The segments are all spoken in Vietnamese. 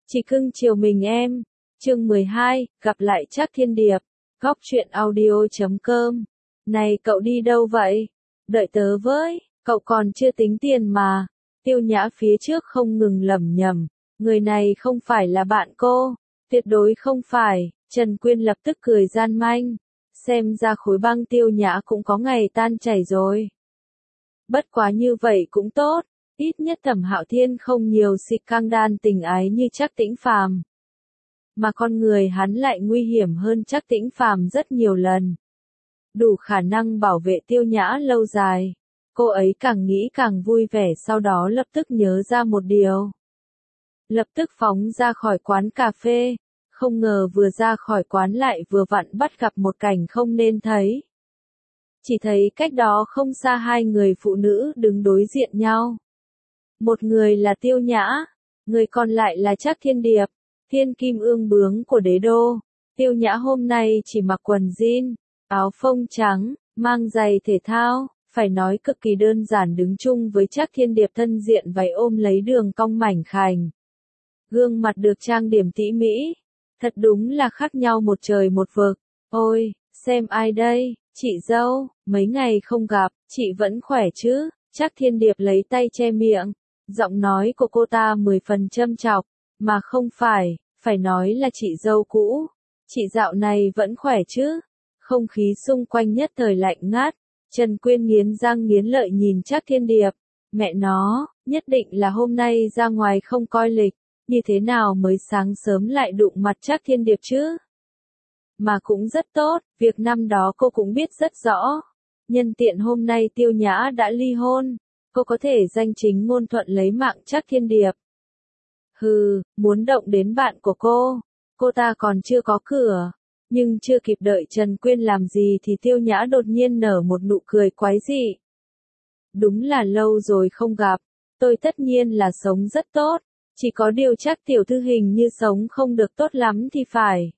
Chỉ cưng chiều mình em. Chương 12, gặp lại Trác Thiên Điệp. Góc truyện audio.com. Này cậu đi đâu vậy? Đợi tớ với, cậu còn chưa tính tiền mà. Tiêu Nhã phía trước không ngừng lẩm nhẩm, người này không phải là bạn cô, tuyệt đối không phải. Trần Quyên lập tức cười gian manh, xem ra khối băng Tiêu Nhã cũng có ngày tan chảy rồi. Bất quá như vậy cũng tốt, ít nhất Thẩm Hạo Thiên không nhiều xịt căng đan tình ái như Trác Tĩnh Phàm. Mà con người hắn lại nguy hiểm hơn Trác Tĩnh Phàm rất nhiều lần. Đủ khả năng bảo vệ Tiêu Nhã lâu dài. Cô ấy càng nghĩ càng vui vẻ, sau đó lập tức nhớ ra một điều. Lập tức phóng ra khỏi quán cà phê, không ngờ vừa ra khỏi quán lại vừa vặn bắt gặp một cảnh không nên thấy. Chỉ thấy cách đó không xa hai người phụ nữ đứng đối diện nhau. Một người là Tiêu Nhã, người còn lại là Trác Thiên Điệp, thiên kim ương bướng của đế đô. Tiêu Nhã hôm nay chỉ mặc quần jean, áo phông trắng, mang giày thể thao, phải nói cực kỳ đơn giản, đứng chung với Trác Thiên Điệp thân diện váy ôm lấy đường cong mảnh khảnh. Gương mặt được trang điểm tỉ mỉ, thật đúng là khác nhau một trời một vực. Ôi, xem ai đây, chị dâu, mấy ngày không gặp, chị vẫn khỏe chứ? Trác Thiên Điệp lấy tay che miệng, giọng nói của cô ta 10 phần châm chọc, mà không phải nói là chị dâu cũ. Chị dạo này vẫn khỏe chứ? Không khí xung quanh nhất thời lạnh ngắt. Trần Quyên nghiến răng nghiến lợi nhìn Trác Thiên Điệp, mẹ nó, nhất định là hôm nay ra ngoài không coi lịch, như thế nào mới sáng sớm lại đụng mặt Trác Thiên Điệp chứ? Mà cũng rất tốt, việc năm đó cô cũng biết rất rõ. Nhân tiện hôm nay Tiêu Nhã đã ly hôn, cô có thể danh chính ngôn thuận lấy mạng Trác Thiên Điệp. Hừ, muốn động đến bạn của cô ta còn chưa có cửa. Nhưng chưa kịp đợi Trần Quyên làm gì thì Tiêu Nhã đột nhiên nở một nụ cười quái dị. Đúng là lâu rồi không gặp, tôi tất nhiên là sống rất tốt, chỉ có điều Trác tiểu thư hình như sống không được tốt lắm thì phải.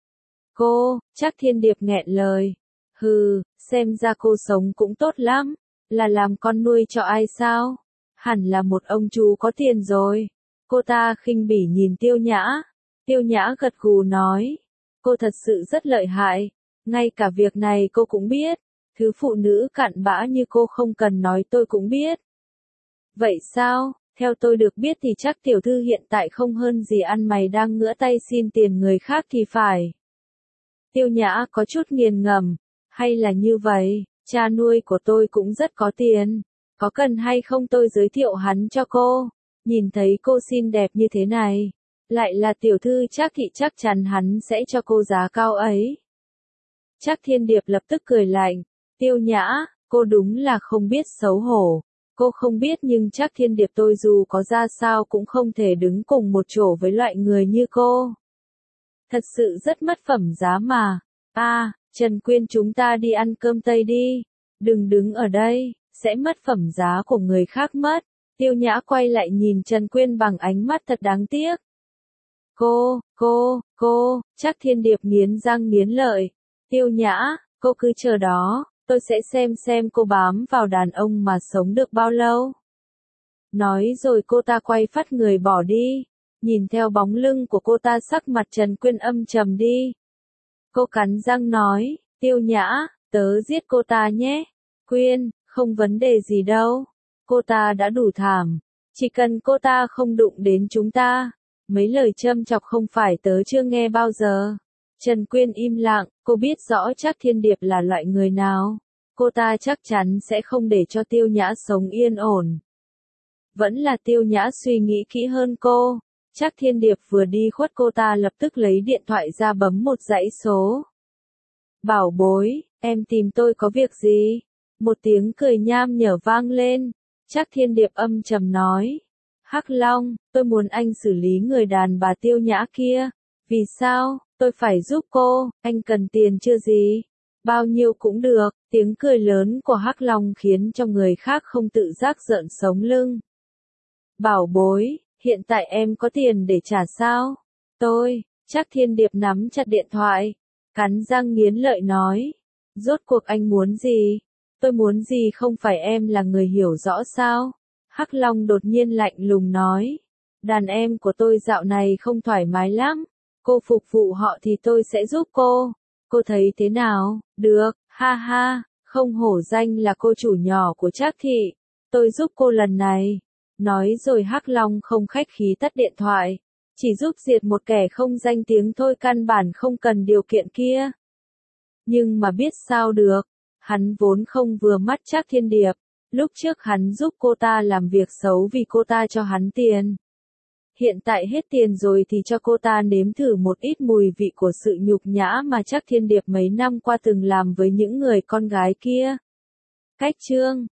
Trác Thiên Điệp nghẹn lời. Hừ, xem ra cô sống cũng tốt lắm, là làm con nuôi cho ai sao? Hẳn là một ông chú có tiền rồi. Cô ta khinh bỉ nhìn Tiêu Nhã. Tiêu Nhã gật gù nói. Cô thật sự rất lợi hại, ngay cả việc này cô cũng biết, thứ phụ nữ cặn bã như cô không cần nói tôi cũng biết. Vậy sao, theo tôi được biết thì chắc tiểu thư hiện tại không hơn gì ăn mày đang ngửa tay xin tiền người khác thì phải. Tiêu Nhã có chút nghiền ngẫm, hay là như vậy, cha nuôi của tôi cũng rất có tiền, có cần hay không tôi giới thiệu hắn cho cô, nhìn thấy cô xinh đẹp như thế này. Lại là tiểu thư Trác thị, chắc chắn hắn sẽ cho cô giá cao ấy. Trác Thiên Điệp lập tức cười lạnh. Tiêu Nhã, cô đúng là không biết xấu hổ. Cô không biết nhưng Trác Thiên Điệp tôi dù có ra sao cũng không thể đứng cùng một chỗ với loại người như cô. Thật sự rất mất phẩm giá mà. Trần Quyên, chúng ta đi ăn cơm Tây đi. Đừng đứng ở đây, sẽ mất phẩm giá của người khác mất. Tiêu Nhã quay lại nhìn Trần Quyên bằng ánh mắt thật đáng tiếc. Trác Thiên Điệp nghiến răng nghiến lợi. Tiêu Nhã, cô cứ chờ đó, tôi sẽ xem cô bám vào đàn ông mà sống được bao lâu. Nói rồi cô ta quay phắt người bỏ đi. Nhìn theo bóng lưng của cô ta, sắc mặt Trần Quyên âm trầm đi. Cô cắn răng nói, Tiêu Nhã, tớ giết cô ta nhé. Quyên, không vấn đề gì đâu. Cô ta đã đủ thảm. Chỉ cần cô ta không đụng đến chúng ta. Mấy lời châm chọc không phải tớ chưa nghe bao giờ. Trần Quyên im lặng, cô biết rõ Trác Thiên Điệp là loại người nào. Cô ta chắc chắn sẽ không để cho Tiêu Nhã sống yên ổn. Vẫn là Tiêu Nhã suy nghĩ kỹ hơn cô. Trác Thiên Điệp vừa đi khuất, cô ta lập tức lấy điện thoại ra bấm một dãy số. Bảo bối, em tìm tôi có việc gì? Một tiếng cười nham nhở vang lên. Trác Thiên Điệp âm trầm nói. Hắc Long, tôi muốn anh xử lý người đàn bà Tiêu Nhã kia. Vì sao, tôi phải giúp cô, anh cần tiền chưa gì? Bao nhiêu cũng được. Tiếng cười lớn của Hắc Long khiến cho người khác không tự giác rợn sống lưng. Bảo bối, hiện tại em có tiền để trả sao? Trác Thiên Điệp nắm chặt điện thoại, cắn răng nghiến lợi nói. Rốt cuộc anh muốn gì? Tôi muốn gì không phải em là người hiểu rõ sao? Hắc Long đột nhiên lạnh lùng nói. Đàn em của tôi dạo này không thoải mái lắm. Cô phục vụ họ thì tôi sẽ giúp cô. Cô thấy thế nào? Được, ha ha, không hổ danh là cô chủ nhỏ của Trác Thị. Tôi giúp cô lần này. Nói rồi Hắc Long không khách khí tắt điện thoại. Chỉ giúp diệt một kẻ không danh tiếng thôi, căn bản không cần điều kiện kia. Nhưng mà biết sao được, hắn vốn không vừa mắt Trác Thiên Điệp. Lúc trước hắn giúp cô ta làm việc xấu vì cô ta cho hắn tiền. Hiện tại hết tiền rồi thì cho cô ta nếm thử một ít mùi vị của sự nhục nhã mà Trác Thiên Điệp mấy năm qua từng làm với những người con gái kia. Cách chương